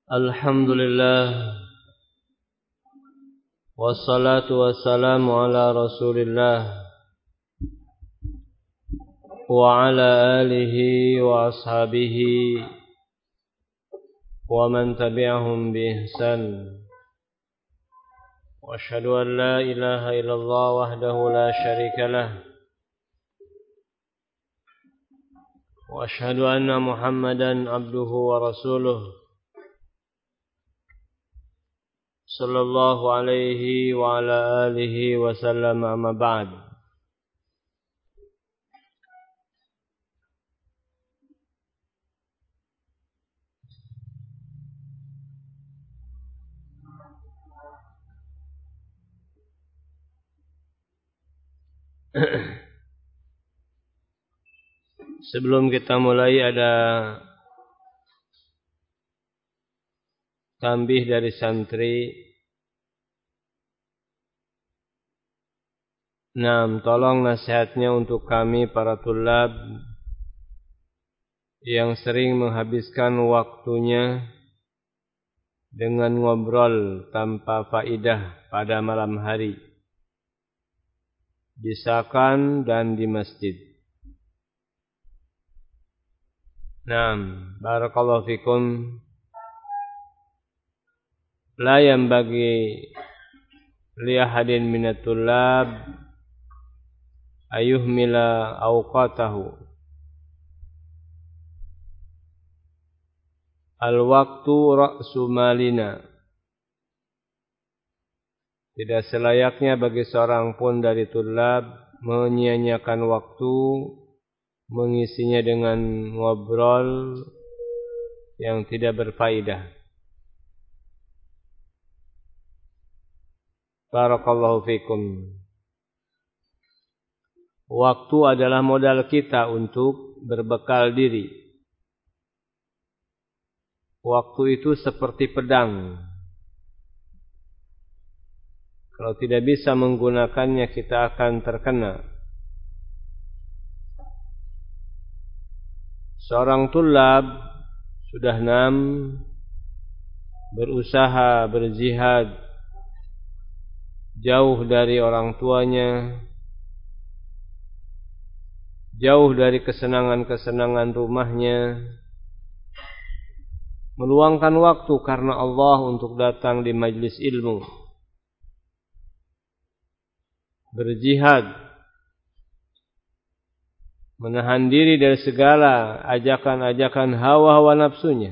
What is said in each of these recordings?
Alhamdulillah wassalatu wassalamu ala Rasulillah wa ala alihi wa ashabihi wa man tabi'ahum bi ihsan. Wa asyhadu an la ilaha illallah wahdahu la syarika lah wa asyhadu anna Muhammadan abduhu wa rasuluh sallallahu alaihi wa ala alihi wa sallam, amma ba'd. Sebelum kita mulai ada tambih dari santri. Tolong nasihatnya untuk kami para tulab yang sering menghabiskan waktunya dengan ngobrol tanpa faidah pada malam hari, di sakan dan di masjid. Barakallahu fikum. La yanbaghi li ahadin minat tullab ayuhmila awqatahu al-waqtu ra'su malina. Tidak selayaknya bagi seorang pun dari tullab menyia-nyiakan waktu, mengisinya dengan ngobrol yang tidak berfaedah. Barakallahu fikum. Waktu adalah modal kita untuk berbekal diri. Waktu itu seperti pedang. Kalau tidak bisa menggunakannya, kita akan terkena. Seorang tulab sudah berusaha berjihad jauh dari orang tuanya, jauh dari kesenangan-kesenangan rumahnya, meluangkan waktu karena Allah untuk datang di majlis ilmu, berjihad, menahan diri dari segala ajakan-ajakan hawa-hawa nafsunya.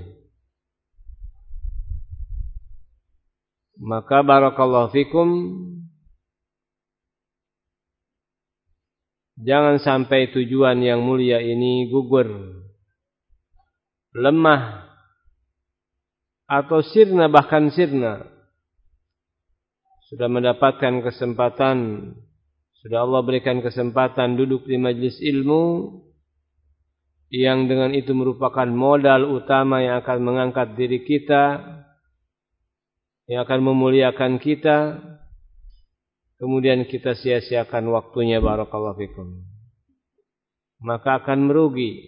Maka barakallahu fikum, jangan sampai tujuan yang mulia ini gugur, lemah, atau sirna, bahkan sirna. Sudah mendapatkan kesempatan, sudah Allah berikan kesempatan duduk di majlis ilmu, yang dengan itu merupakan modal utama yang akan mengangkat diri kita, yang akan memuliakan kita. Kemudian kita sia-siakan waktunya, barakallahu fikum, maka akan merugi.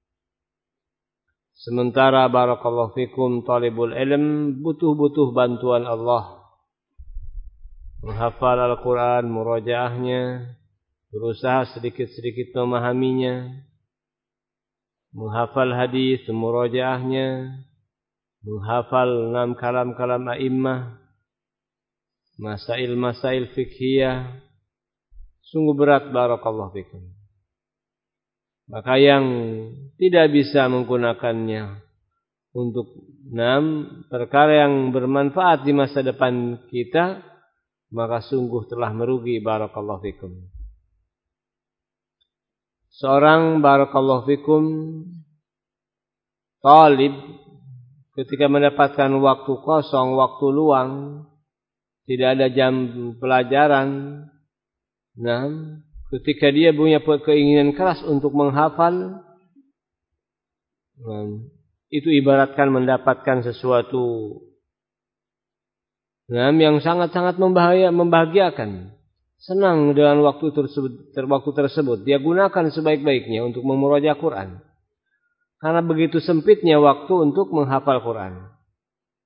Sementara barakallahu fikum talibul ilm butuh bantuan Allah, menghafal Al-Quran, murajaahnya, berusaha sedikit-sedikit memahaminya, menghafal hadis, murajaahnya, menghafal 6 kalam-kalam a'immah, masail-masail fikhiyah. Sungguh berat, barakallahu fikum. Maka yang tidak bisa menggunakannya untuk 6 perkara yang bermanfaat di masa depan kita, maka sungguh telah merugi, barakallahu fikum. Seorang barakallahu fikum talib ketika mendapatkan waktu kosong, waktu luang, tidak ada jam pelajaran, ketika dia punya keinginan keras untuk menghafal, itu ibaratkan mendapatkan sesuatu yang sangat-sangat membahagiakan. Senang dengan waktu tersebut. Dia gunakan sebaik-baiknya untuk memurojaah Quran. Karena begitu sempitnya waktu untuk menghafal Quran.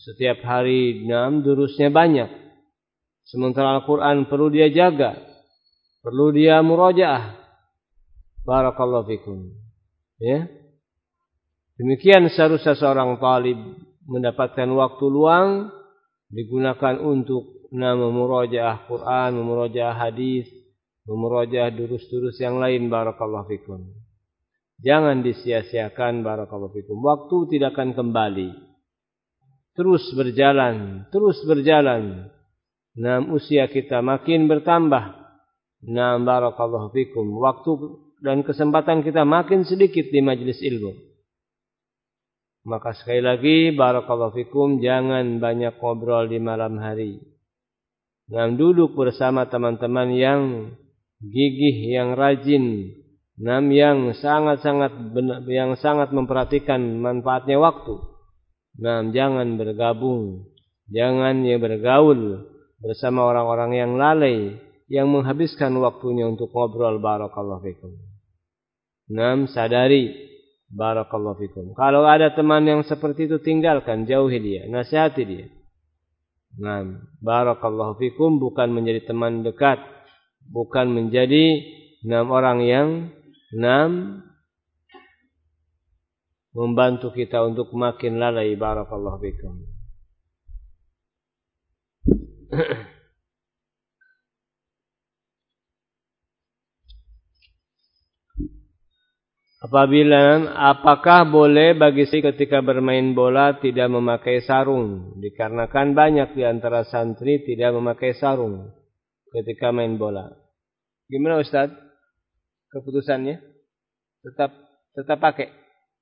Setiap hari durusnya banyak. Sementara Al-Quran perlu dia jaga, perlu dia murajaah. Barakallahu fikum. Ya. Demikian seharusnya seorang talib mendapatkan waktu luang digunakan untuk memurajaah Quran, memurajaah hadis, memurajaah durus-durus yang lain. Barakallahu fikum. Jangan disia-siakan. Barakallahu fikum. Waktu tidak akan kembali. Terus berjalan, terus berjalan. Usia kita makin bertambah. Barakallahu fikum. Waktu dan kesempatan kita makin sedikit di majelis ilmu. Maka sekali lagi, barakallahu fikum, jangan banyak ngobrol di malam hari. Duduk bersama teman-teman yang gigih, yang rajin, yang sangat memperhatikan manfaatnya waktu. Jangan bergabung, jangan bergaul bersama orang-orang yang lalai, yang menghabiskan waktunya untuk ngobrol. Barakallahu fikum. Sadari. Barakallahu fikum. Kalau ada teman yang seperti itu, tinggalkan, jauhi dia, nasihati dia. Barakallahu fikum, bukan menjadi teman dekat, bukan menjadi orang yang membantu kita untuk makin lalai. Barakallahu fikum. Apakah boleh bagi si ketika bermain bola tidak memakai sarung? Dikarenakan banyak di antara santri tidak memakai sarung ketika main bola. Gimana Ustaz? Keputusannya? Tetap pakai.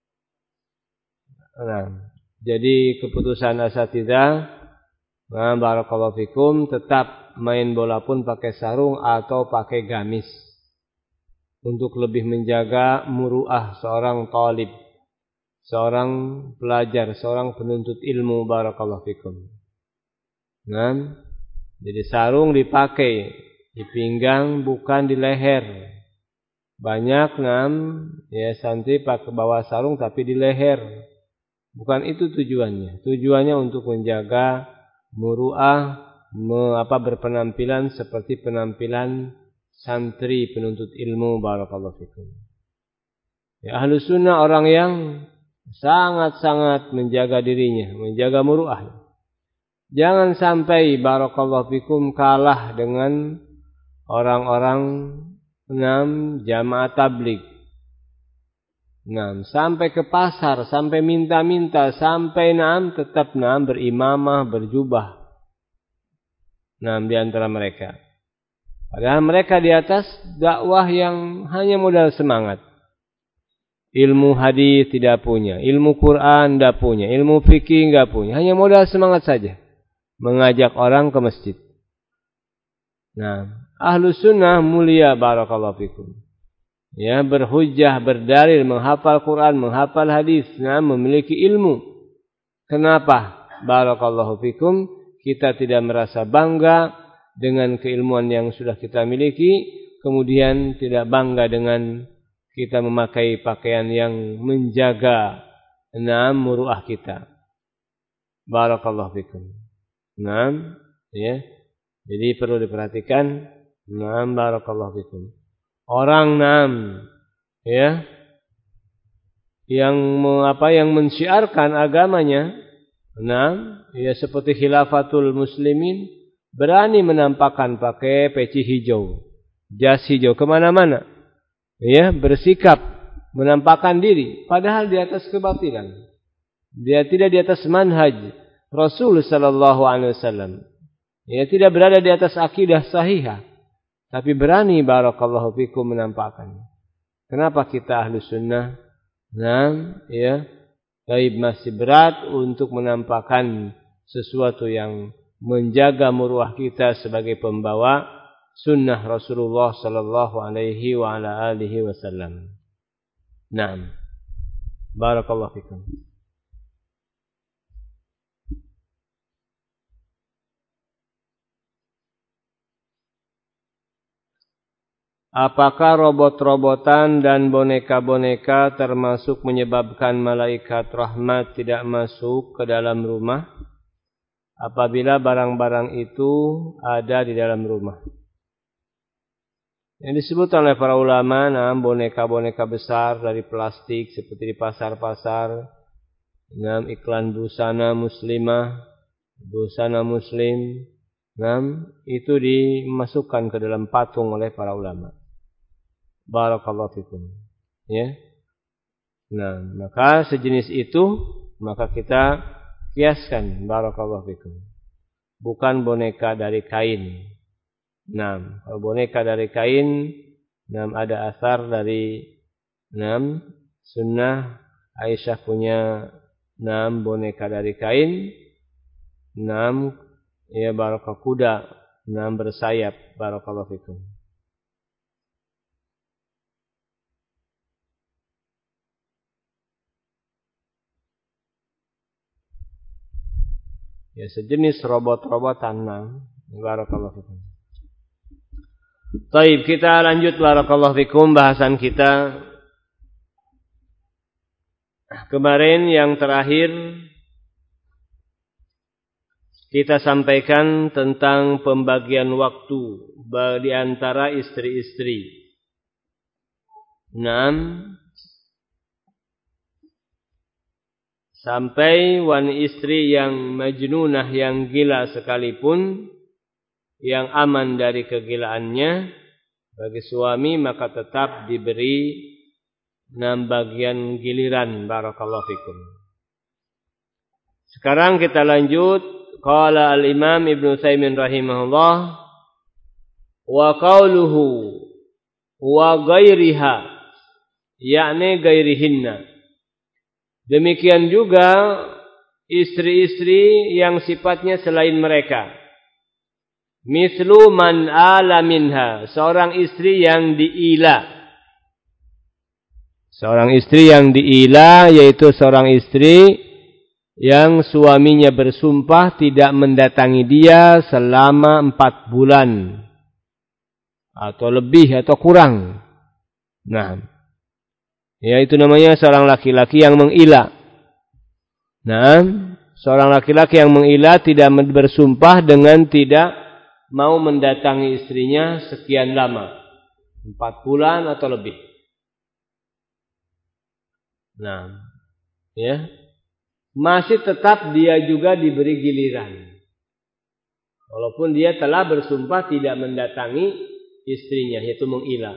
Jadi keputusan asatidzah, barakallahu fikum, tetap main bola pun pakai sarung atau pakai gamis. Untuk lebih menjaga muruah seorang talib, seorang pelajar, seorang penuntut ilmu. Barakallahu fikum. Jadi sarung dipakai di pinggang, bukan di leher. Banyak santri pakai bawa sarung tapi di leher. Bukan itu tujuannya. Tujuannya untuk menjaga muruah, berpenampilan seperti penampilan santri penuntut ilmu. Barakallahu fikum. Ahlu sunnah orang yang sangat-sangat menjaga dirinya, menjaga muruah. Jangan sampai barakallahu fikum kalah dengan orang-orang jamaah tabligh. Sampai ke pasar, sampai minta-minta, sampai tetap berimamah, berjubah. Di antara mereka. Padahal mereka di atas dakwah yang hanya modal semangat. Ilmu hadis tidak punya, ilmu Quran tidak punya, ilmu fikih tidak punya. Hanya modal semangat saja. Mengajak orang ke masjid. Ahlu sunnah mulia. Barakallahu fikum. Berhujjah, berdalil, menghafal Quran, menghafal hadis, memiliki ilmu. Kenapa? Barakallahu fikum. Kita tidak merasa bangga dengan keilmuan yang sudah kita miliki, kemudian tidak bangga dengan kita memakai pakaian yang menjaga muruah kita. Barakallahu fikum. Jadi perlu diperhatikan. Barakallahu fikum. Orang yang mensyiarkan agamanya, seperti khilafatul muslimin, berani menampakkan pakai peci hijau, jas hijau kemana-mana, bersikap menampakkan diri, padahal di atas kebatilan. Dia tidak di atas manhaj Rasul sallallahu alaihi wasallam. Dia tidak berada di atas akidah sahihah, tapi berani barakallahu fikum menampakkan. Kenapa kita ahlu sunnah? Taib masih berat untuk menampakkan sesuatu yang menjaga muruah kita sebagai pembawa sunnah Rasulullah sallallahu alaihi wa ala alihi wasallam. Barakallahu fikum. Apakah robot-robotan dan boneka-boneka termasuk menyebabkan malaikat rahmat tidak masuk ke dalam rumah? apabila barang-barang itu ada di dalam rumah. Yang disebut oleh para ulama, boneka-boneka besar dari plastik seperti di pasar-pasar, iklan busana muslimah, busana muslim, itu dimasukkan ke dalam patung oleh para ulama. Barakallahu fikum. Ya. Nah, maka sejenis itu maka kita kiaskan, barakallahu fikum. Bukan boneka dari kain. Kalau boneka dari kain, ada asar dari sunnah Aisyah punya boneka dari kain, ya barakah kuda, bersayap, barakallahu fikum. Ya sejenis robot-robotan, barakallahu fikum. Baik, kita lanjut barakallahu fikum bahasan kita. Kemarin yang terakhir kita sampaikan tentang pembagian waktu di antara istri-istri. Sampai istri yang majnunah, yang gila sekalipun, yang aman dari kegilaannya, bagi suami maka tetap diberi 6 bagian giliran, barakallahu fikum. Sekarang kita lanjut. Qala al-Imam Ibnu Utsaimin rahimahullah, wa qauluhu wa ghairiha, yakni ghairihinna. Demikian juga istri-istri yang sifatnya selain mereka. Mislu man ala minha, seorang istri yang diila. Seorang istri yang diila yaitu seorang istri yang suaminya bersumpah tidak mendatangi dia selama 4 bulan atau lebih atau kurang. Ya itu namanya seorang laki-laki yang mengila. Seorang laki-laki yang mengila tidak bersumpah dengan tidak mau mendatangi istrinya sekian lama, 4 bulan atau lebih. Ya, masih tetap dia juga diberi giliran, walaupun dia telah bersumpah tidak mendatangi istrinya, yaitu mengila.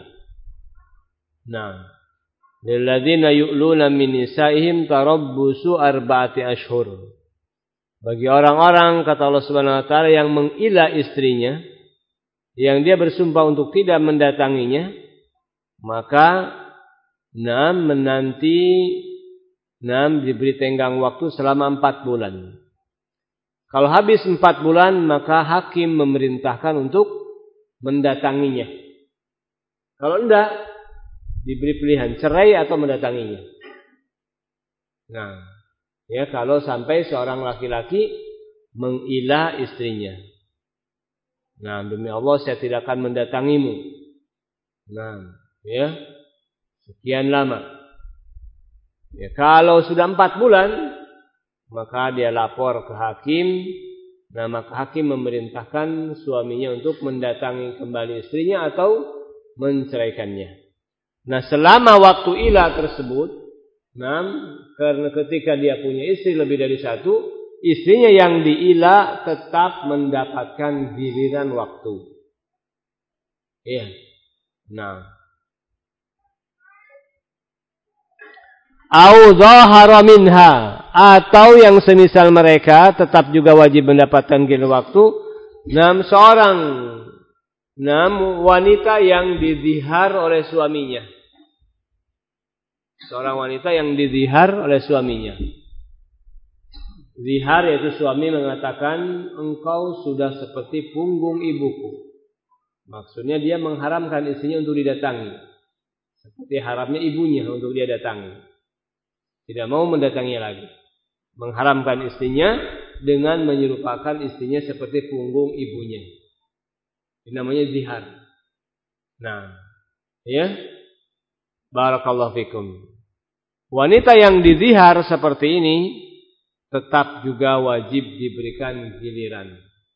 Lilladzina yu'luna min nisa'ihim tarabbusu 4 ashhur. Bagi orang-orang, kata Allah Subhanahu wa taala, yang mengila istrinya, yang dia bersumpah untuk tidak mendatanginya, maka menanti diberi tenggang waktu selama 4 bulan. Kalau habis 4 bulan, maka hakim memerintahkan untuk mendatanginya. Kalau enggak, diberi pilihan cerai atau mendatanginya. Ya, kalau sampai seorang laki-laki mengila istrinya. Demi Allah saya tidak akan mendatangimu. Ya, sekian lama. Ya, kalau sudah 4 bulan, maka dia lapor ke hakim. Maka hakim memerintahkan suaminya untuk mendatangi kembali istrinya atau menceraikannya. Selama waktu ilah tersebut, karena ketika dia punya istri lebih dari 1, istrinya yang diila tetap mendapatkan giliran waktu. Iya. Au zahara minha, atau yang semisal mereka tetap juga wajib mendapatkan giliran waktu. Seorang wanita yang dizihar oleh suaminya. Seorang wanita yang dizihar oleh suaminya. Zihar yaitu suami mengatakan, engkau sudah seperti punggung ibuku. Maksudnya dia mengharamkan istrinya untuk didatangi, seperti haramnya ibunya untuk dia datangi. Tidak mau mendatanginya lagi. Mengharamkan istrinya dengan menyerupakan istrinya seperti punggung ibunya. Ini namanya zihar. Ya. Barakallahu fikum. Wanita yang dizihar seperti ini, tetap juga wajib diberikan giliran.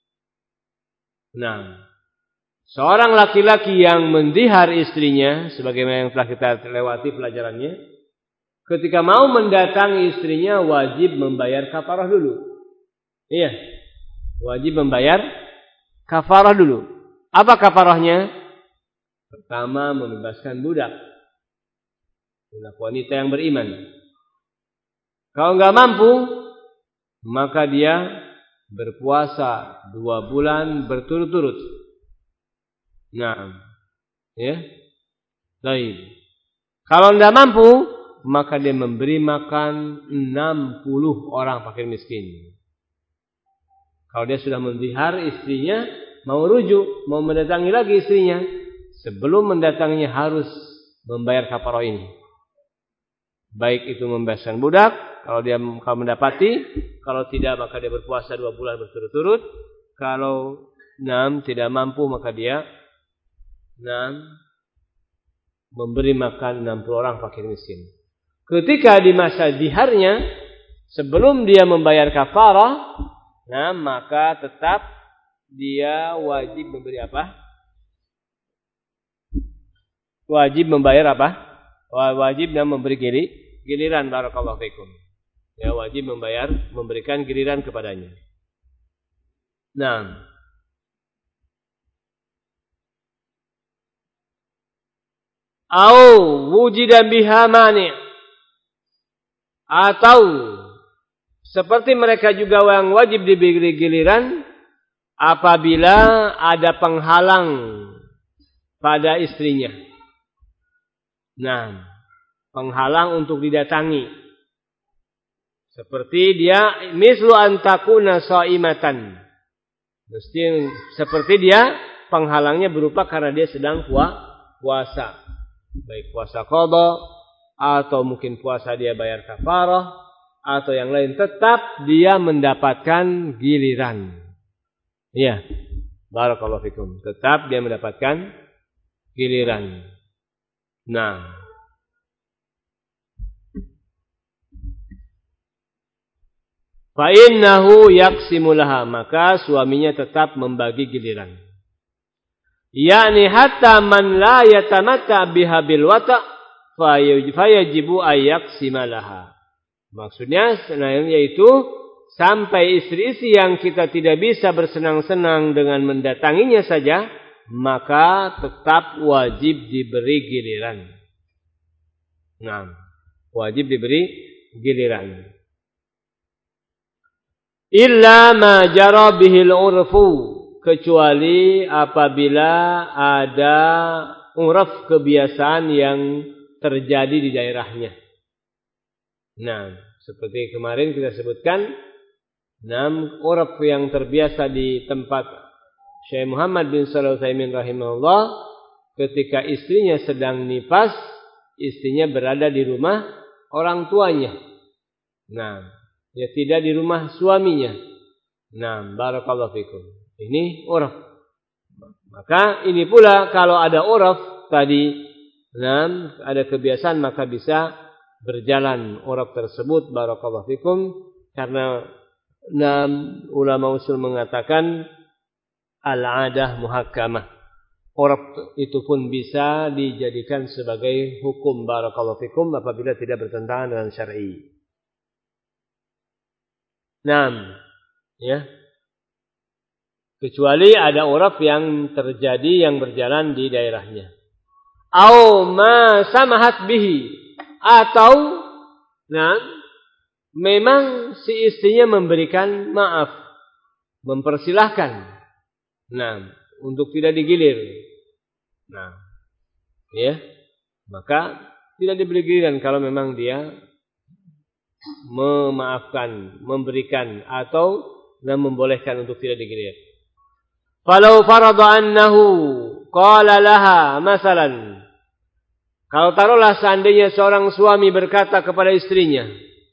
Nah, seorang laki-laki yang mendihar istrinya, sebagaimana yang telah kita lewati pelajarannya, ketika mau mendatangi istrinya wajib membayar kafarah dulu. Iya, wajib membayar kafarah dulu. Apa kafarahnya? Pertama, membebaskan budak wanita yang beriman. Kalau enggak mampu, maka dia berpuasa 2 bulan berturut-turut. Nah, ya. Baik. Kalau enggak mampu, maka dia memberi makan 60 orang fakir miskin. Kalau dia sudah mendihar istrinya, mau rujuk, mau mendatangi lagi istrinya, sebelum mendatanginya harus membayar kafarah ini. Baik itu membebaskan budak, kalau mendapati, kalau tidak maka dia berpuasa 2 bulan berturut-turut. Kalau tidak mampu maka dia memberi makan 60 orang fakir miskin. Ketika di masa diharnya, sebelum dia membayar kafarah, maka tetap dia wajib memberi apa? Wajib membayar apa? Wajib dan memberi giliran, barakallahu fikum. Ya, wajib memberikan giliran kepadanya. Nah, au wujida biha mani', atau seperti mereka juga yang wajib diberi giliran apabila ada penghalang pada istrinya. Nah, penghalang untuk didatangi. Seperti dia mislu antakuna shaimatan. Mesti seperti dia penghalangnya berupa karena dia sedang puasa. Baik puasa qada atau mungkin puasa dia bayar kafarah atau yang lain, tetap dia mendapatkan giliran. Iya. Barakallahu fikum. Tetap dia mendapatkan giliran. Nah, fa innahu yaqsimu laha, maka suaminya tetap membagi giliran. Yakni hatta man la yatamatta biha bil wata' fa yajibu ayyaqsima laha. Maksudnya yaitu sampai istri-istri yang kita tidak bisa bersenang-senang dengan mendatanginya saja, maka tetap wajib diberi giliran. Nah, wajib diberi giliran. Illa ma jara bihil urfu, kecuali apabila ada uraf kebiasaan yang terjadi di daerahnya. Nah, seperti kemarin kita sebutkan, uraf yang terbiasa di tempat Syekh Muhammad bin Shalih Al-Utsaimin rahimahullah, ketika istrinya sedang nifas, istrinya berada di rumah orang tuanya. Nah, ya tidak di rumah suaminya. Nah, barakallahu fikum. Ini uraf. Maka ini pula kalau ada uraf tadi, ada kebiasaan, maka bisa berjalan uraf tersebut, barakallahu fikum, karena ulama usul mengatakan al-adah muhakkamah. Uraf itu pun bisa dijadikan sebagai hukum, barakallahu fikum, apabila tidak bertentangan dengan syar'i. Ya. Kecuali ada uraf yang terjadi yang berjalan di daerahnya. Au ma samahat bihi, atau memang si istrinya memberikan maaf, mempersilahkan untuk tidak digilir. Ya, maka tidak diberi giliran kalau memang dia memaafkan, memberikan atau membolehkan untuk tidak digilir. Falau farada annahu qala laha masalan, kalau taruhlah seandainya seorang suami berkata kepada istrinya,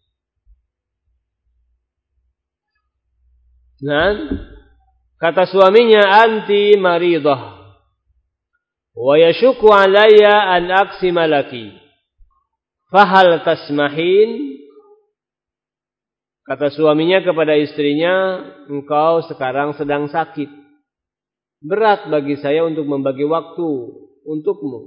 kata suaminya, anti maridah wa yashukku alayya an aqsima laki, fahal tasmahin? Kata suaminya kepada istrinya, engkau sekarang sedang sakit. Berat bagi saya untuk membagi waktu untukmu.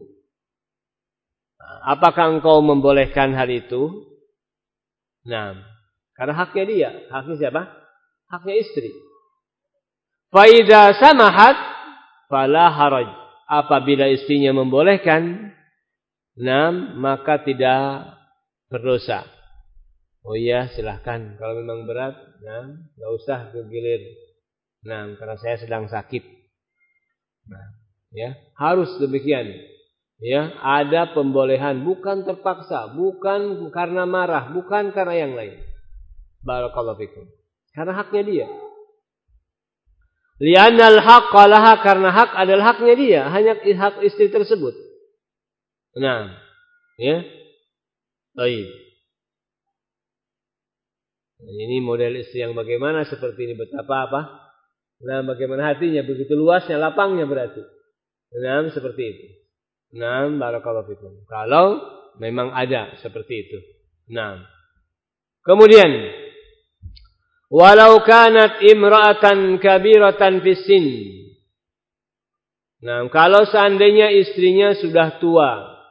Apakah engkau membolehkan hal itu? Nah, karena haknya dia. Haknya siapa? Haknya istri. Faida samahat fala haraj. Apabila istrinya membolehkan, nah, maka tidak berdosa. Oh iya, silahkan. Kalau memang berat, nah, nggak usah kegilir. Nah, karena saya sedang sakit. Nah, ya, harus demikian. Ya, ada pembolehan, bukan terpaksa, bukan karena marah, bukan karena yang lain. Barakallahu fikum. Karena haknya dia. Li'annal haqqa laha, karena hak adalah haknya dia, hanya hak istri tersebut. Nah, ya. Baik. Ini model istri yang bagaimana seperti ini, betapa apa? Nah, bagaimana hatinya, begitu luasnya, lapangnya berarti. Nah, seperti itu. Nah, barakallahu fikum. Kalau memang ada seperti itu. Nah. Kemudian, walau kanat imra'atan kabiratan fissin. Nah, kalau seandainya istrinya sudah tua.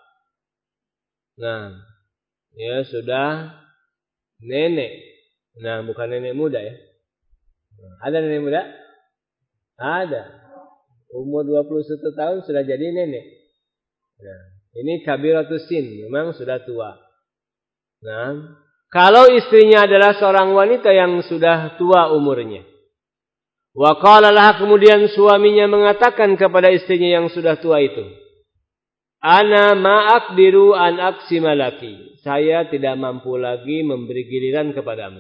Nah, ya sudah nenek. Nah, bukan nenek muda ya. Ada nenek muda? Ada. Umur 21 tahun sudah jadi nenek. Nah, ini kabiratus sin, memang sudah tua. Nah, kalau istrinya adalah seorang wanita yang sudah tua umurnya. Wa qala laha, kemudian suaminya mengatakan kepada istrinya yang sudah tua itu, ana ma aqdiru an aqsima laki. Saya tidak mampu lagi memberi giliran kepadamu.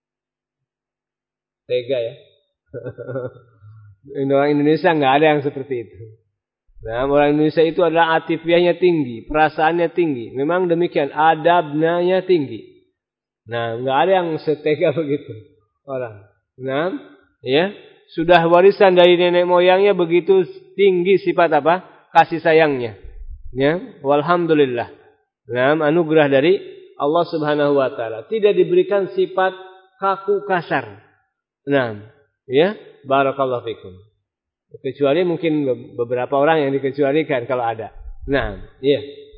Tega ya. Orang Indonesia nggak ada yang seperti itu. Nah, orang Indonesia itu adalah atifiahnya tinggi, perasaannya tinggi. Memang demikian, adabnya tinggi. Nah, nggak ada yang setega begitu orang. Nah, ya sudah warisan dari nenek moyangnya begitu tinggi sifat apa? Kasih sayangnya. Ya, walhamdulillah. Nah, anugerah dari Allah Subhanahu Wa Taala. Tidak diberikan sifat kaku kasar. Nah, ya, barakallahu fikum. Kecuali mungkin beberapa orang yang dikecualikan kalau ada. Nah, iya.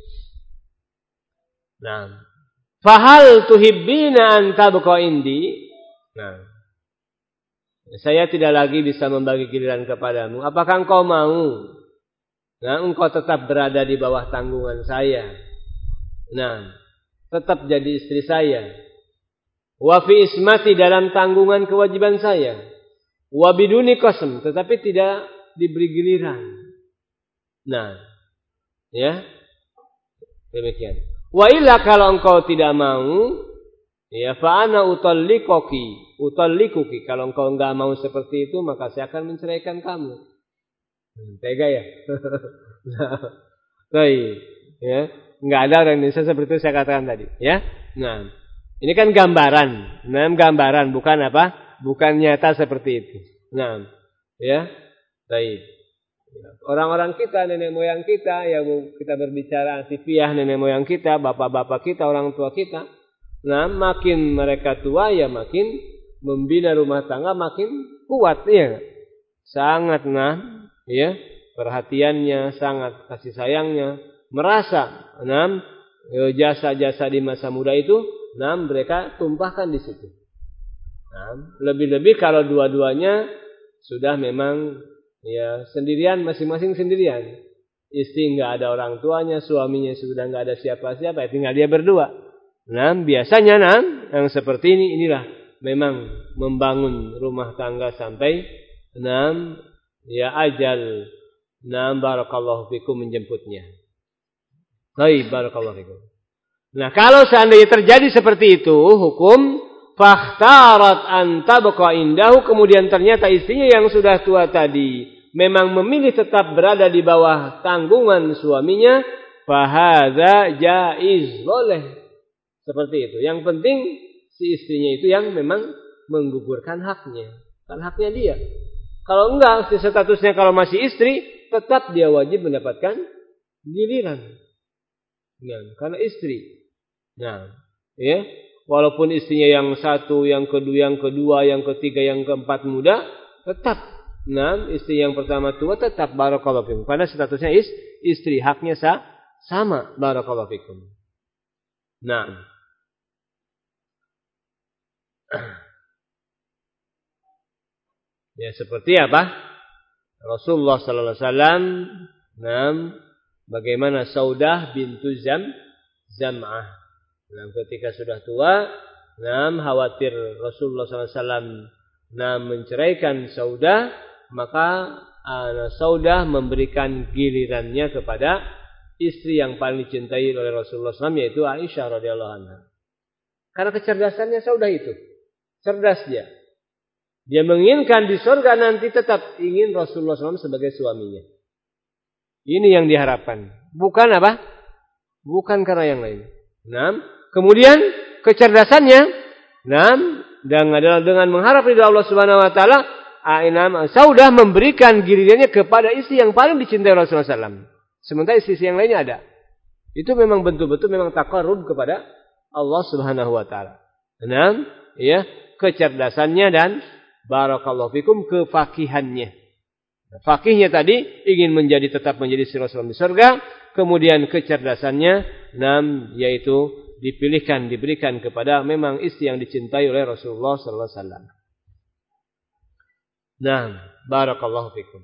Nah, fahal tuhibbina an tabqa indi? Nah, saya tidak lagi bisa membagi giliran kepadamu. Apakah engkau mau? Nah, engkau tetap berada di bawah tanggungan saya. Nah, tetap jadi istri saya. Wa fi ismati, dalam tanggungan kewajiban saya. Wa biduni qasm, tetapi tidak diberi giliran. Nah, ya. Demikian. Wa illa, kalau engkau tidak mau, ya fa ana utallikuki. Kalau engkau enggak mau seperti itu, maka saya akan menceraikan kamu. Tega ya? Baik, ya. Enggak ada orang Indonesia seperti itu saya katakan tadi, ya. Nah, ini kan gambaran. Nah, gambaran bukan apa? Bukan nyata seperti itu. Nah, ya. Baik. Orang-orang kita, nenek moyang kita, yang kita berbicara tifiah nenek moyang kita, bapak-bapak kita, orang tua kita. Nah, makin mereka tua ya makin membina rumah tangga makin kuat ya. Sangat ya, perhatiannya, sangat kasih sayangnya, merasa jasa-jasa di masa muda itu mereka tumpahkan di situ. Lebih-lebih kalau dua-duanya sudah memang ya sendirian, masing-masing sendirian. Istri nggak ada orang tuanya, suaminya sudah nggak ada siapa-siapa, tinggal dia berdua. Biasanya yang seperti inilah memang membangun rumah tangga sampai ya ajal barakallahu fikum menjemputnya. Baik, barakallahu fikum. Nah, kalau seandainya terjadi seperti itu, hukum fakhtarat an tabqa indahu, kemudian ternyata istrinya yang sudah tua tadi memang memilih tetap berada di bawah tanggungan suaminya, fahadza jaiz, boleh. Seperti itu. Yang penting si istrinya itu yang memang menggugurkan haknya. Kan haknya dia. Kalau enggak, statusnya kalau masih istri, tetap dia wajib mendapatkan giliran. Nah, karena istri. Nah, ya. walaupun istrinya yang satu, yang kedua, yang ketiga, yang keempat muda, tetap istri yang pertama tua tetap barakallahu fikum. Karena statusnya istri, haknya sama barakallahu fikum. Nah, ya seperti apa? Rasulullah sallallahu alaihi wasallam, bagaimana Saudah bintu Zam'ah. Ketika sudah tua, khawatir Rasulullah sallallahu alaihi wasallam menceraikan Saudah, maka Saudah memberikan gilirannya kepada istri yang paling dicintai oleh Rasulullah SAW, yaitu Aisyah radhiyallahu anha. Karena kecerdasannya Saudah itu, cerdas dia. Dia menginginkan di surga nanti tetap ingin Rasulullah SAW sebagai suaminya. Ini yang diharapkan. Bukan apa? Bukan karena yang lain. Kemudian kecerdasannya, dan adalah dengan mengharap ridha Allah Subhanahu Wa Taala, Saudah memberikan gilirannya kepada istri yang paling dicintai Rasulullah SAW. Sementara istri yang lainnya ada. Itu memang betul-betul memang taqarrub kepada Allah Subhanahu Wa Taala. Ya, kecerdasannya dan barakallahu fikum kefakihannya. Fakihnya tadi ingin tetap menjadi istri Rasulullah di surga, kemudian kecerdasannya yaitu diberikan kepada memang istri yang dicintai oleh Rasulullah sallallahu alaihi wasallam. Barakallahu fikum.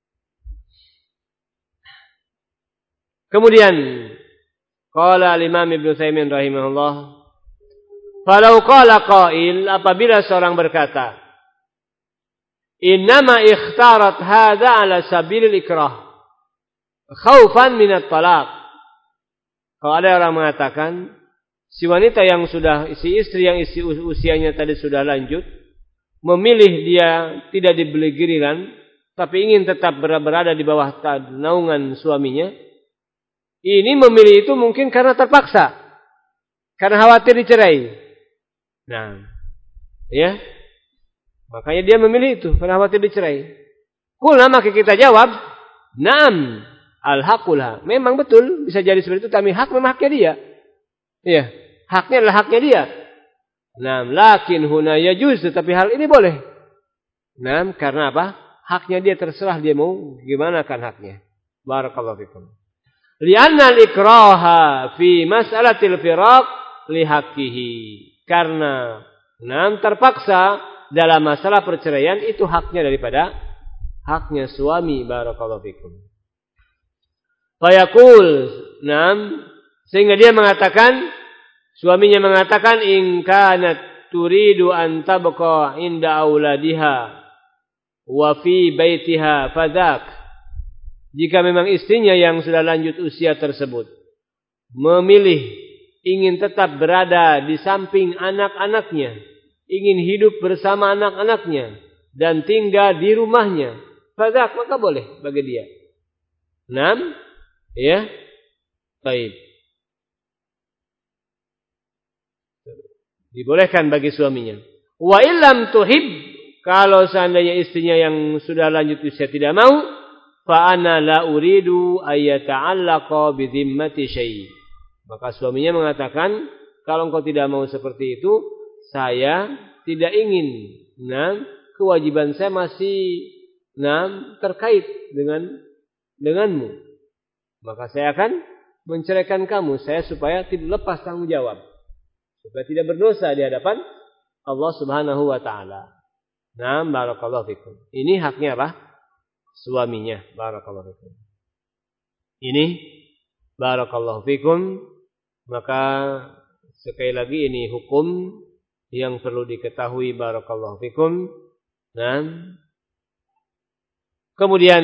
Kemudian qala al-Imam Ibnu Utsaimin rahimahullah, falau qala qail, apabila seorang berkata, innama ikhtarat hadza ala sabilil ikrah khaufan min at-talaq. Kalau ada orang mengatakan si wanita yang si istri yang usianya tadi sudah lanjut memilih dia tidak diberi giliran tapi ingin tetap berada di bawah naungan suaminya, ini memilih itu mungkin karena terpaksa, karena khawatir dicerai. Ya, makanya dia memilih itu karena khawatir dicerai. Maka kita jawab, na'am, al-haqulha. Memang betul bisa jadi seperti itu, tapi memang haknya dia. Iya, haknya adalah haknya dia. Lakin huna yajuz, tetapi hal ini boleh. Karena apa? Haknya dia, terserah dia mau gimana kan haknya. Barakallahu fikum. Li'anna al-ikraha fi mas'alatil firaq lihaqqihi. Karena terpaksa dalam masalah perceraian itu haknya daripada haknya suami. Barakallahu fikum. Fayaqul, sehingga dia mengatakan, suaminya mengatakan, in kanat turidu an tabqa inda auladiha wa fi baitiha fadak. Jika memang istrinya yang sudah lanjut usia tersebut memilih ingin tetap berada di samping anak-anaknya, ingin hidup bersama anak-anaknya dan tinggal di rumahnya, fadak, maka boleh bagi dia. Ya, baik. Dibolehkan bagi suaminya. Wa illam tuhib, kalau seandainya istrinya yang sudah lanjut usia tidak mau, fa ana la uridu ayyata'allaqa bi dhimmati syai'. Maka suaminya mengatakan, kalau engkau tidak mau seperti itu, saya tidak ingin. Kewajiban saya masih terkait denganmu. Maka saya akan menceraikan kamu, supaya tidak lepas tanggung jawab, supaya tidak berdosa di hadapan Allah Subhanahu wa taala. Barakallahu fikum. Ini haknya apa? Suaminya. Barakallahu fikum. Ini barakallahu fikum. Maka sekali lagi ini hukum yang perlu diketahui. Barakallahu fikum. Kemudian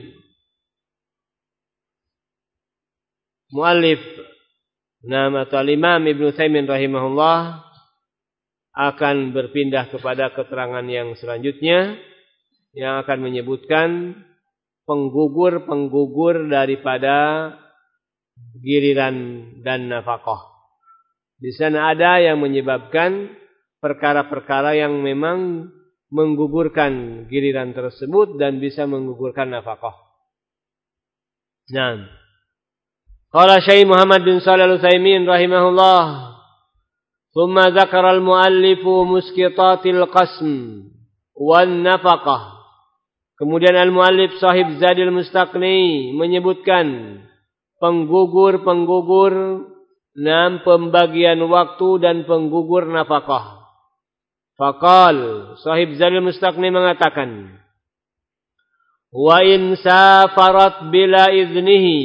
muallif atau Imam Ibnu Utsaimin rahimahullah akan berpindah kepada keterangan yang selanjutnya yang akan menyebutkan penggugur daripada giliran dan nafkah. Di sana ada yang menyebabkan perkara-perkara yang memang menggugurkan giliran tersebut dan bisa menggugurkan nafkah. Qala Syekh Muhammad bin Shalih Al-Utsaimin rahimahullah, Thumma dzakara al-muallifu muskitatil qasm wan nafaqah. Kemudian al-muallif sahib Zadil Mustaqni menyebutkan penggugur-penggugur pembagian waktu dan penggugur nafkah. Faqal sahib Zadil Mustaqni mengatakan, wa in safarat bila idnihi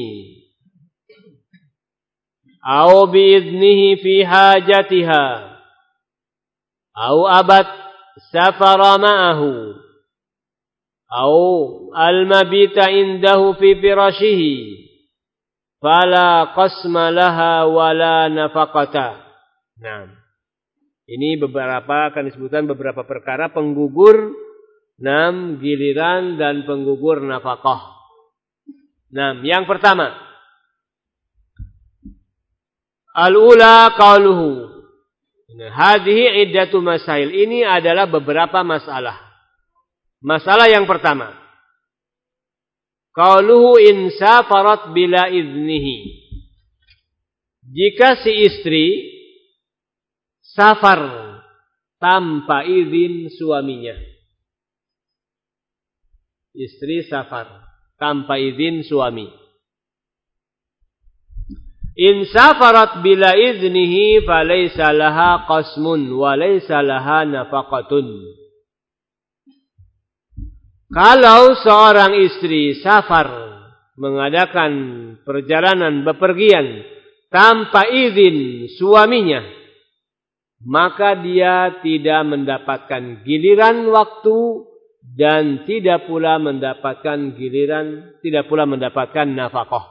aw bi idnihi fi hajatiha aw abat safara ma'ahu aw al-mabita indahu fi firashihi fala qasma laha wala nafaqata. Nah, ini akan disebutkan beberapa perkara penggugur giliran dan penggugur nafkah. Yang pertama, al-ula qauluhu. Hadhihi iddatu masail. Ini adalah beberapa masalah. Masalah yang pertama, qauluhu in safarat bila iznihi. Jika si istri safar tanpa izin suaminya. Istri safar tanpa izin suami. In safarat bila iznihi falaysa laha qasmun wa laysa laha nafaqatun. Kalau seorang istri safar mengadakan perjalanan bepergian tanpa izin suaminya, maka dia tidak mendapatkan giliran waktu dan tidak pula mendapatkan nafkah.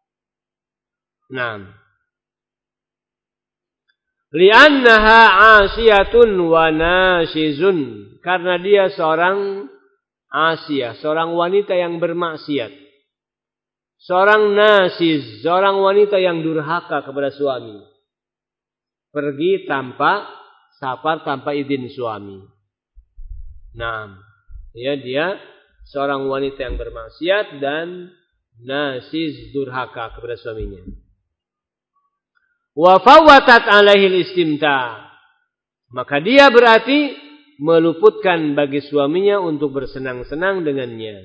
Li'annaha 'asiyatun wa nashizun, karena dia seorang Asiyah, seorang wanita yang bermaksiat. Seorang nasiz, seorang wanita yang durhaka kepada suami. Pergi safar tanpa izin suami. Dia seorang wanita yang bermaksiat dan nasiz, durhaka kepada suaminya. Wa fawatat alaihi istimta. Maka dia berarti meluputkan bagi suaminya untuk bersenang-senang dengannya.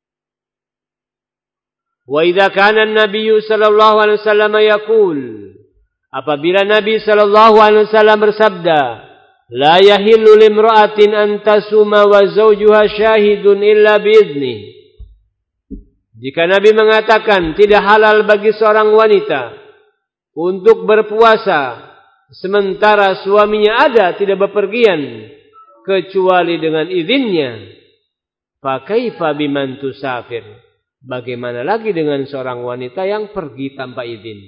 Wa idza kana an-nabiy sallallahu alaihi wasallam yaqul, apabila Nabi sallallahu alaihi wasallam bersabda, la yahillu limra'atin an tasuma wa zawjuha syahidun illa biidznih. Jika Nabi mengatakan tidak halal bagi seorang wanita untuk berpuasa sementara suaminya ada, tidak bepergian kecuali dengan izinnya, fa kaifa biman tusafir, bagaimana lagi dengan seorang wanita yang pergi tanpa izin?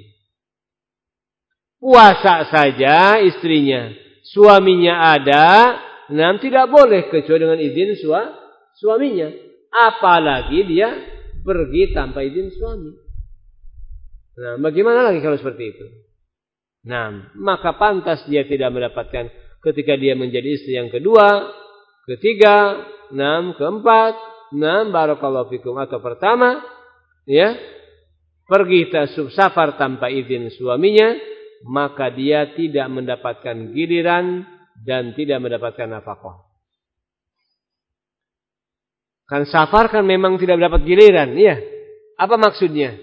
Puasa saja istrinya, suaminya ada, tidak boleh kecuali dengan izin suaminya, apalagi dia pergi tanpa izin suami. Bagaimana lagi kalau seperti itu? Maka pantas dia tidak mendapatkan ketika dia menjadi istri yang kedua, ketiga, keempat, barakallahu fikum, atau pertama, pergi safar tanpa izin suaminya, maka dia tidak mendapatkan giliran dan tidak mendapatkan nafkah. Kan safar kan memang tidak mendapat giliran, ya. Apa maksudnya?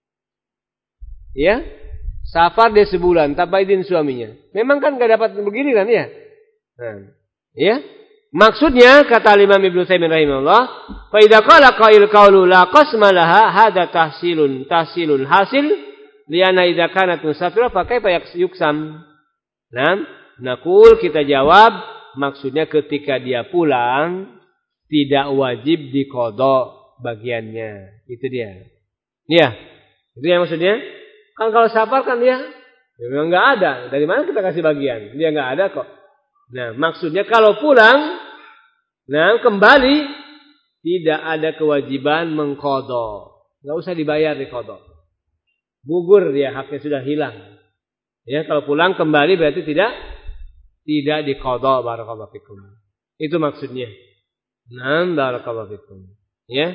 Ya. Safar dia sebulan tanpa izin suaminya. Memang kan enggak dapat begiliran, ya. Ya. Maksudnya kata Imam Ibnu Taimiyah rahimahullah, fa idza qala qail qaulu la qasma laha hadza tahsilun hasil liana idza kanat musafira fa kaifa yuksam. Naqul, kita jawab, maksudnya ketika dia pulang tidak wajib diqadha bagiannya. Itu dia. Ya. Itu yang maksudnya. Kan kalau safar kan dia memang enggak ada. Dari mana kita kasih bagian? Dia enggak ada kok. Maksudnya kalau pulang, kembali tidak ada kewajiban mengqadha. Enggak usah dibayar diqadha. Gugur dia, haknya sudah hilang. Ya, kalau pulang kembali berarti tidak diqadha, barakallahu fikum. Itu maksudnya. Barakallahu fikum. Ya.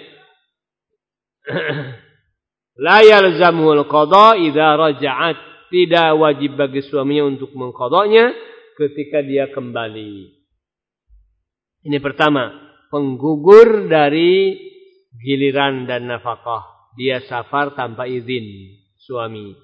La yalzamul qadha idza raja'at, tidak wajib bagi suaminya untuk mengqadhanya ketika dia kembali. Ini pertama, penggugur dari giliran dan nafkah. Dia safar tanpa izin suami.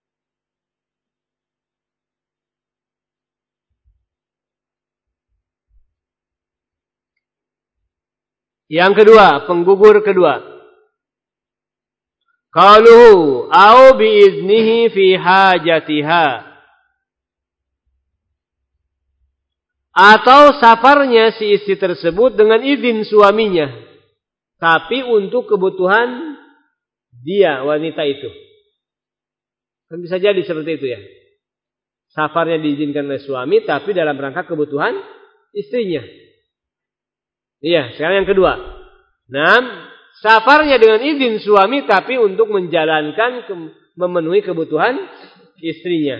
Yang kedua, penggugur kedua. Qaluhu au biiznihi fi hajatiha. Atau safarnya si istri tersebut dengan izin suaminya. Tapi untuk kebutuhan dia, wanita itu. Kan bisa jadi seperti itu ya. Safarnya diizinkan oleh suami, tapi dalam rangka kebutuhan istrinya. Iya, sekarang yang kedua. Safarnya dengan izin suami, tapi untuk menjalankan, memenuhi kebutuhan istrinya.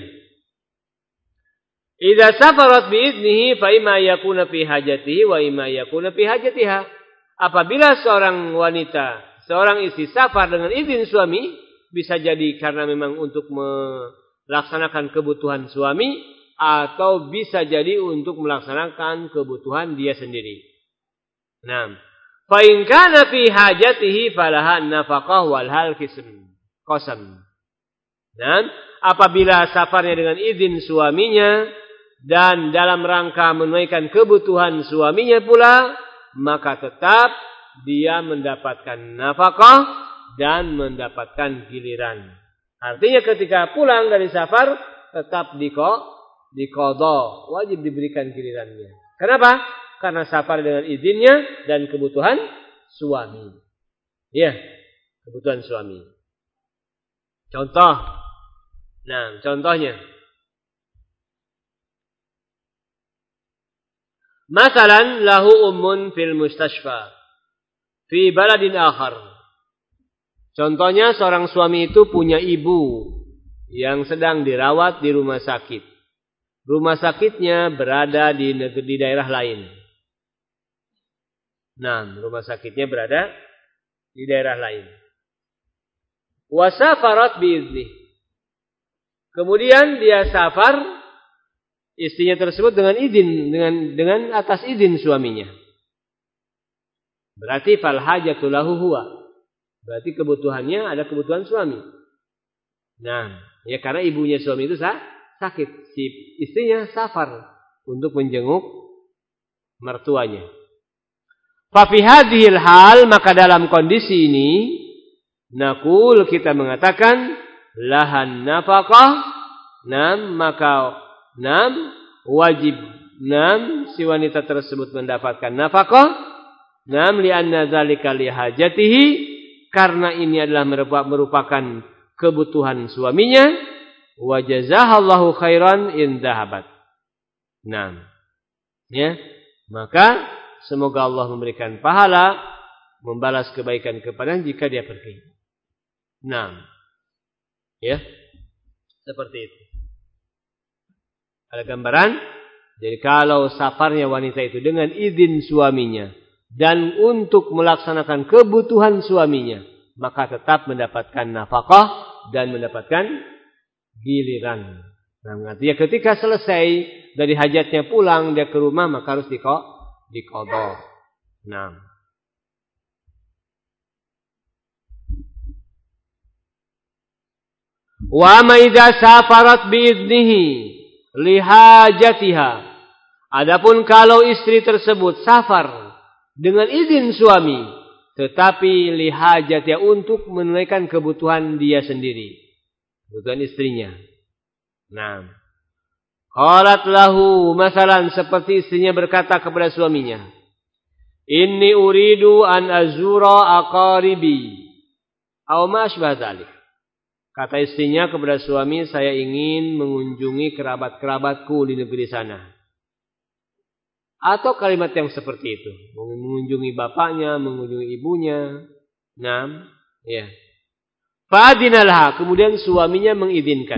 Idza safarat biiznihi fa imma yakuna fi hajatihi wa imma yakuna fi hajatiha. Apabila seorang wanita, seorang istri safar dengan izin suami, bisa jadi karena memang untuk melaksanakan kebutuhan suami, atau bisa jadi untuk melaksanakan kebutuhan dia sendiri. Nah, fa in kana fi hajatihi falaha nafaqah wal hal qasam. Dan apabila safarnya dengan izin suaminya dan dalam rangka menunaikan kebutuhan suaminya pula, maka tetap dia mendapatkan nafkah dan mendapatkan giliran. Artinya ketika pulang dari safar tetap diqadha, wajib diberikan gilirannya. Kenapa? Karena safar dengan izinnya dan kebutuhan suami. Ya, kebutuhan suami. Contoh. Nah, contohnya. Masalan lahu ummun fil mustashfa fi baladin akhar. Contohnya seorang suami itu punya ibu yang sedang dirawat di rumah sakit. Rumah sakitnya berada di daerah lain. Nah, rumah sakitnya berada di daerah lain. Wa safarat biizni. Kemudian dia safar, istrinya tersebut dengan izin, dengan atas izin suaminya. Berarti fal hajatu lahu huwa. Berarti kebutuhannya ada kebutuhan suami. Nah, ya karena ibunya suami itu sakit, si istrinya safar untuk menjenguk mertuanya. Fa fi hadhil hal, maka dalam kondisi ini naqul, kita mengatakan lahan nafaqah, maka wajib si wanita tersebut mendapatkan nafkah, li anna dzalika li hajatihi, karena ini adalah merupakan kebutuhan suaminya, wa jazahallahu khairan in dhahabat. Ya, maka semoga Allah memberikan pahala, membalas kebaikan kepadanya jika dia pergi. Ya, seperti itu. Ada gambaran. Jadi kalau safarnya wanita itu dengan izin suaminya dan untuk melaksanakan kebutuhan suaminya, maka tetap mendapatkan nafkah dan mendapatkan giliran. Nah, artinya ketika selesai dari hajatnya pulang dia ke rumah, maka harus diqadha. Wa ma idza safarat biiznihi lihajatiha. Adapun kalau istri tersebut safar dengan izin suami, tetapi lihajatiha, untuk menunaikan kebutuhan dia sendiri, kebutuhan istrinya. Qalat lahu, masalan seperti istrinya berkata kepada suaminya, inni uridu an azura aqaribi aw ma asbah dzalik. Kata istrinya kepada suami, saya ingin mengunjungi kerabat-kerabatku di negeri sana. Atau kalimat yang seperti itu. Mengunjungi bapaknya, mengunjungi ibunya. Ya. Fa'adinalah, kemudian suaminya mengizinkan.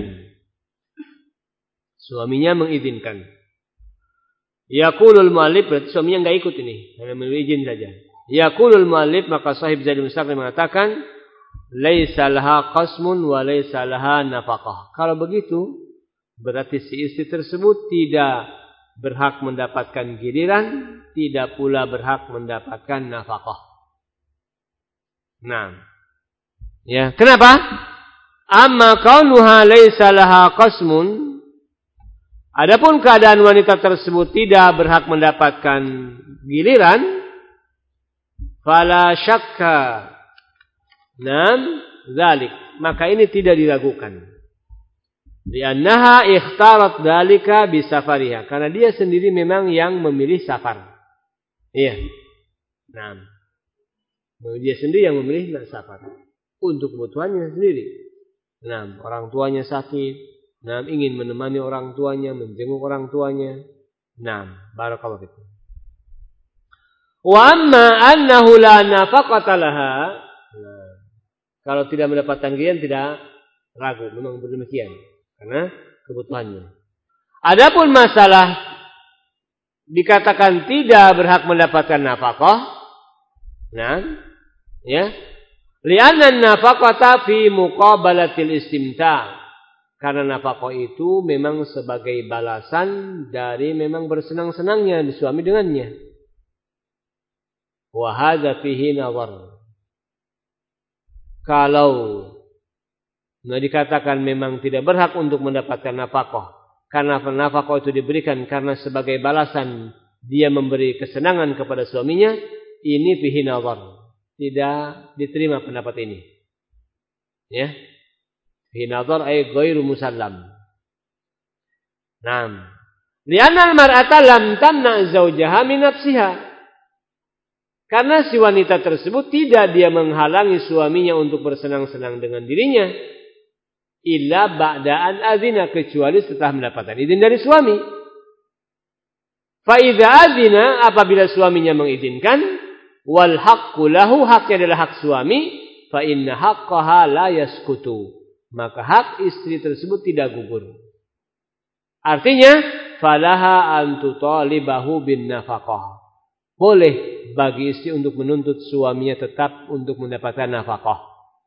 Yaqulul mu'allif, berarti suaminya enggak ikut ini. Hanya memberi izin saja. Yaqulul mu'allif, maka sahib Zaid bin Mustaqim mengatakan, laisa laha qasmun wa laisa laha nafaqah. Kalau begitu berarti si istri tersebut tidak berhak mendapatkan giliran, tidak pula berhak mendapatkan nafkah. Nah, ya, kenapa? Amma kaunuha laisa laha qasmun. Adapun keadaan wanita tersebut tidak berhak mendapatkan giliran, fala syakka nam dzalik, maka ini tidak diragukan. Li'annaha ikhtarat dzalika bisafariha, karena dia sendiri memang yang memilih safar. Iya. Nah, dia sendiri yang memilih safar untuk kebutuhannya sendiri. Nah, orang tuanya sakit, nah, ingin menemani orang tuanya, menjenguk orang tuanya. Nah, barakallahu fikum. Wa amma annahu la nafaqata laha. Nah, kalau tidak mendapatkan giliran tidak ragu, memang demikian karena kebutuhannya. Adapun masalah dikatakan tidak berhak mendapatkan nafkah, nah, ya, li'anna nafaqata fi muqabalatil istimta'. Karena nafkah itu memang sebagai balasan dari memang bersenang-senangnya suami dengannya. Wa hadza fihi nazar. Kalau dikatakan memang tidak berhak untuk mendapatkan nafkah, karena nafkah itu diberikan karena sebagai balasan dia memberi kesenangan kepada suaminya, ini fihi nazar. Tidak diterima pendapat ini. Ya. Hinadhar ay ghairu musallam. Naam. Li'anna al-mar'ata lam tamna' zawjaha min nafsiha. Karena si wanita tersebut tidak dia menghalangi suaminya untuk bersenang-senang dengan dirinya, illa ba'da an adzina, kecuali setelah mendapatkan izin dari suami. Fa idza adzina, apabila suaminya mengizinkan, wal haqqu lahu, haknya adalah hak suami, fa inna haqqaha la yaskutu, maka hak istri tersebut tidak gugur. Artinya, falaha an tutalibahu bin nafaqah. Boleh bagi istri untuk menuntut suaminya tetap untuk mendapatkan nafkah.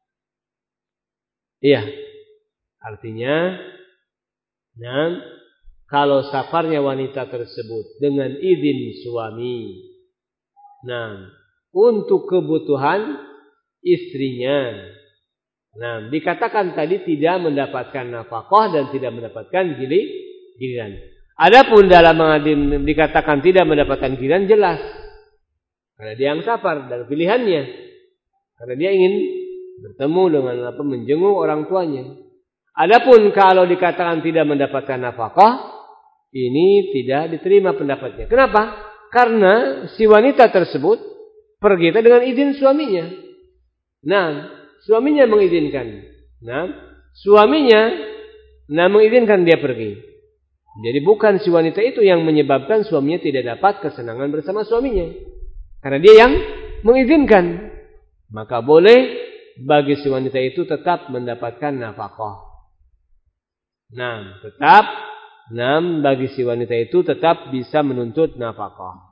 Iya. Artinya, nah, kalau safarnya wanita tersebut dengan izin suami, nah, untuk kebutuhan istrinya, nah, dikatakan tadi tidak mendapatkan nafkah dan tidak mendapatkan giliran. Adapun dalam dikatakan tidak mendapatkan giliran jelas. Karena dia yang safar dan pilihannya. Karena dia ingin bertemu dengan menjenguk orang tuanya. Adapun kalau dikatakan tidak mendapatkan nafkah, ini tidak diterima pendapatnya. Kenapa? Karena si wanita tersebut pergi dengan izin suaminya. Nah, suaminya mengizinkan. Nah, suaminya mengizinkan dia pergi. Jadi bukan si wanita itu yang menyebabkan suaminya tidak dapat kesenangan bersama suaminya. Karena dia yang mengizinkan. Maka boleh bagi si wanita itu tetap mendapatkan nafkah. Nah, tetap bagi si wanita itu tetap bisa menuntut nafkah.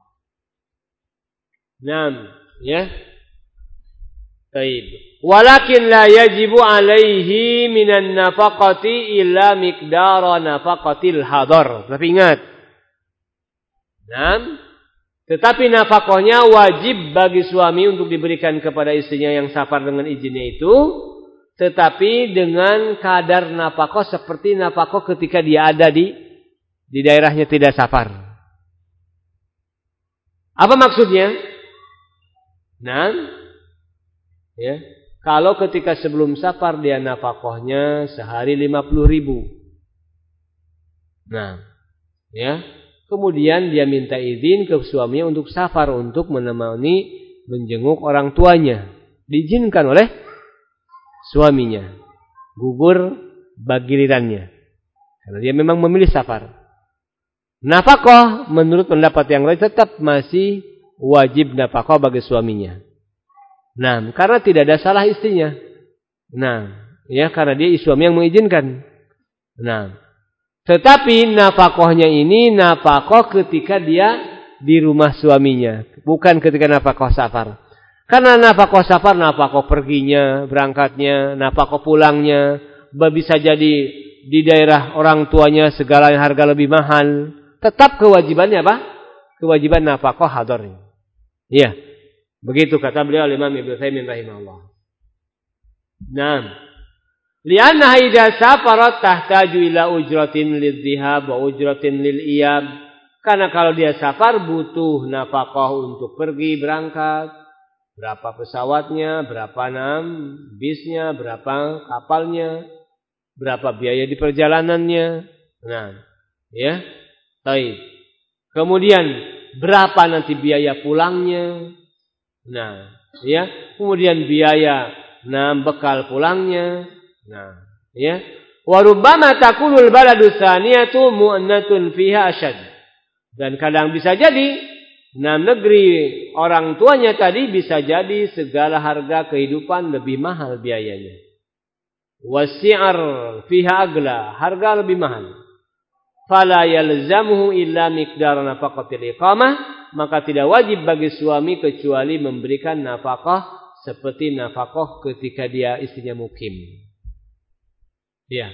Nah, ya. Baik. Walakin la yajibu alaihi minan nafaqati illa miqdara nafaqatil hadar. Tapi ingat. Tetapi nafkahnya wajib bagi suami untuk diberikan kepada istrinya yang safar dengan izinnya itu, tetapi dengan kadar nafkah seperti nafkah ketika dia ada di daerahnya tidak safar. Apa maksudnya? Nah, ya, kalau ketika sebelum safar dia nafkahnya sehari 50.000. Nah, ya, kemudian dia minta izin ke suaminya untuk safar untuk menemani menjenguk orang tuanya. Diizinkan oleh suaminya. Gugur bagi gilirannya. Karena dia memang memilih safar. Nafkah menurut pendapat yang lain tetap masih wajib nafkah bagi suaminya. Nah, karena tidak ada salah istrinya. Nah, ya, karena dia suami yang mengizinkan. Nah, tetapi nafkahnya ini nafkah ketika dia di rumah suaminya, bukan ketika nafkah safar. Karena nafkah safar, nafkah perginya, berangkatnya, nafkah pulangnya, bisa jadi di daerah orang tuanya segala harga lebih mahal, tetap kewajibannya apa? Kewajiban nafkah hadarnya. Iya. Begitu kata beliau Imam Ibnu Taimiyah rahimahullah. Naam. Li'annaha idza safarat tahtaju ila ujratin lidhihab wa ujratin lil iyab. Karena kalau dia safar butuh nafkah untuk pergi berangkat, berapa pesawatnya, berapa bisnya, berapa kapalnya, berapa biaya di perjalanannya. Nah, ya. Baik. Kemudian berapa nanti biaya pulangnya? Nah, ya. Kemudian biaya bekal pulangnya. Nah, ya. Wa rubbama takunul baladu tsaniyatu mu'annatun fiha asyad. Dan kadang bisa jadi negeri orang tuanya tadi bisa jadi segala harga kehidupan lebih mahal biayanya. Wasi'ar fiha agla, harga lebih mahal. Fala yalzamuhu illa miqdar nafaqatil iqamah, maka tidak wajib bagi suami kecuali memberikan nafkah seperti nafkah ketika dia istrinya mukim. Ya.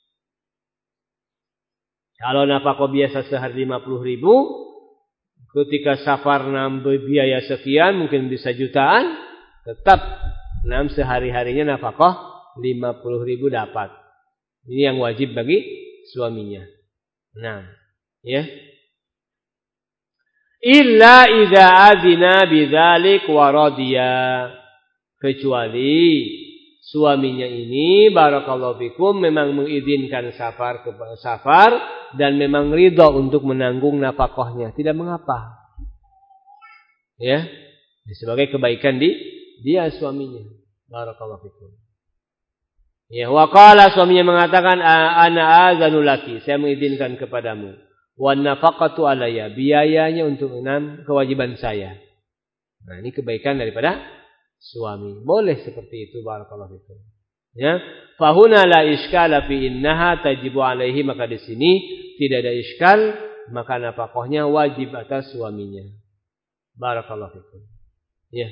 Kalau nafkah biasa sehari 50.000, ketika safar nambah biaya sekian, mungkin bisa jutaan, tetap sehari-harinya nafkah 50.000 dapat. Ini yang wajib bagi suaminya. Nah, ya. Illa idza adzina bidzalik wa radiya. Kecuali suaminya ini barakallahu fikum memang mengizinkan safar dan memang ridha untuk menanggung nafkahnya, tidak mengapa. Ya, sebagai kebaikan dia suaminya. Barakallahu fikum. Ya, waqala suaminya mengatakan ana azanu laki, saya mengizinkan kepadamu. Wan nafaqatu alayya, biayanya untuk kewajiban saya. Nah, ini kebaikan daripada suami. Boleh seperti itu, barakallahu fikum. Ya, fahuna la iskala fi innaha tajibu alaihi, maka di sini tidak ada iskal, maka nafkahnya wajib atas suaminya. Barakallahu fikum. Ya.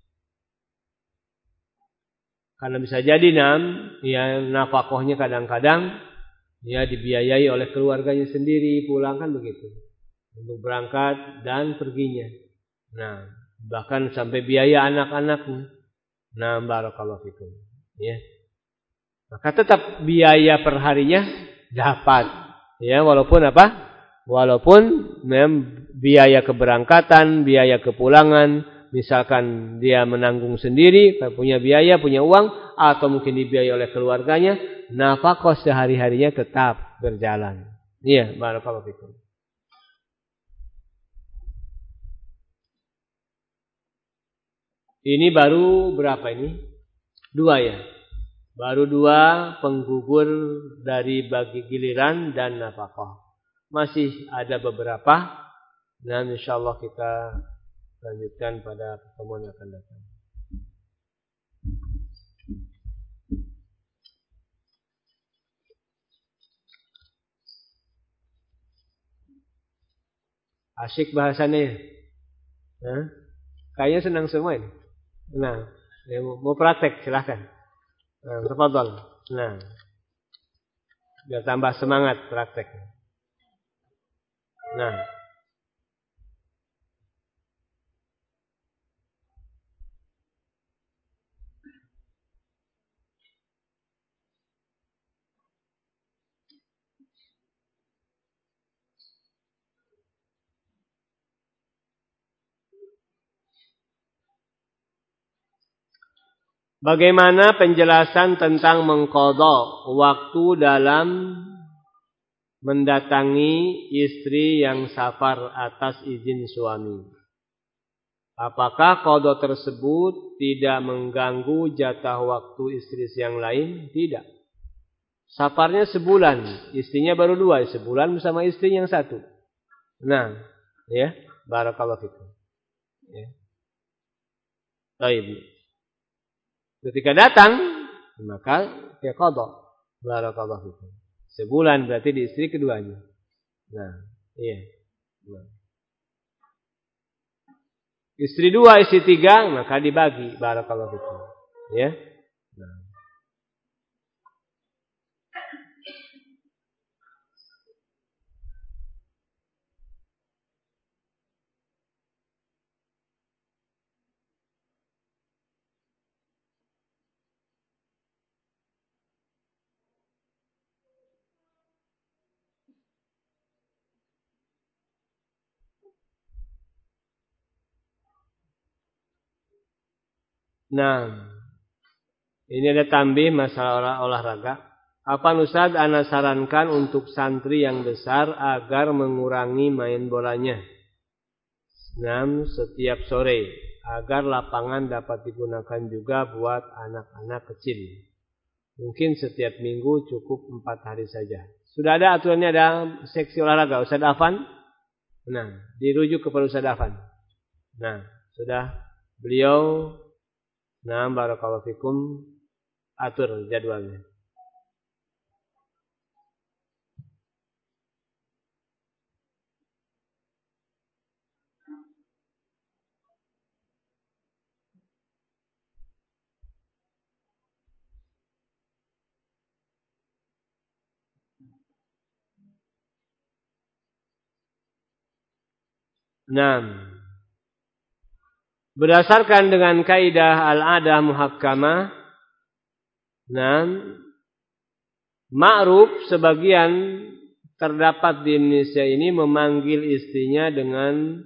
Karena bisa jadi ya nafkahnya kadang-kadang ya dibiayai oleh keluarganya sendiri, pulang kan begitu. Untuk berangkat dan perginya. Nah, bahkan sampai biaya anak-anaknya. Nah, barakallahu fikum. Ya. Maka tetap biaya perharinya dapat. Ya, walaupun apa? Walaupun biaya keberangkatan, biaya kepulangan, misalkan dia menanggung sendiri, punya biaya, punya uang, atau mungkin dibiayai oleh keluarganya, nafkah sehari-harinya tetap berjalan. Iya, barakallahu fikum. Ini baru berapa ini? 2 ya. Baru 2 penggugur dari bagi giliran dan nafkah. Masih ada beberapa, dan insyaallah kita lanjutkan pada pertemuan yang akan datang. Asyik bahasanya. Kayaknya senang semua ini. Nah, mau praktek silahkan. Tafadhol. Nah, biar tambah semangat praktek. Nah, bagaimana penjelasan tentang mengqadha waktu dalam mendatangi istri yang safar atas izin suami? Apakah qadha tersebut tidak mengganggu jatah waktu istri yang lain? Tidak. Safarnya sebulan, istrinya baru 2, sebulan bersama istri yang 1. Nah, ya, barakallahu fikum. Ya. Baik. Ketika datang, maka dia qadha. Barakallahu fikum. Sebulan berarti di istri keduanya. Nah, iya. Nah. Istri 2, istri 3, maka dibagi. Barakallahu fikum. Ya. Nah. Nah, ini ada tambih masalah olahraga. Apa Ustaz, ana sarankan untuk santri yang besar agar mengurangi main bolanya. Setiap sore agar lapangan dapat digunakan juga buat anak-anak kecil. Mungkin setiap minggu cukup 4 hari saja. Sudah ada aturannya, ada seksi olahraga. Ustaz Afan? Nah, dirujuk kepada Ustaz Afan. Nah, sudah beliau, barakallahu fikum, atur jadwalnya. Berdasarkan dengan kaidah al-adah muhakkamah, ma'ruf sebagian terdapat di Indonesia ini memanggil istrinya dengan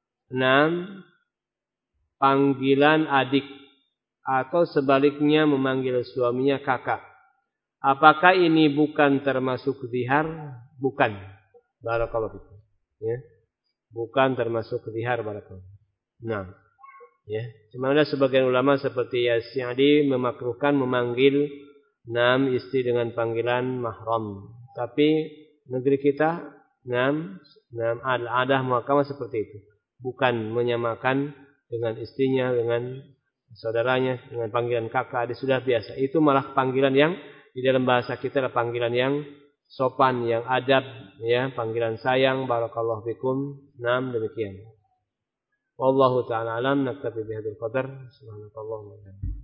panggilan adik, atau sebaliknya memanggil suaminya kakak. Apakah ini bukan termasuk zihar? Bukan. Barakallahu fikum. Ya. Bukan termasuk zihar, barakallahu. Ya. Cuma ada sebagian ulama seperti Yasyadi memakruhkan memanggil istri dengan panggilan mahram. Tapi negeri kita adah muhakkamah seperti itu. Bukan menyamakan dengan istrinya, dengan saudaranya, dengan panggilan kakak, adik, sudah biasa. Itu malah panggilan yang di dalam bahasa kita adalah panggilan yang sopan, yang adab, ya, panggilan sayang. Barakallahu fikum. Demikian. Wallahu ta'ala alam. Naktafi bihadzal qadar. Subhanakallahumma wa bihamdika.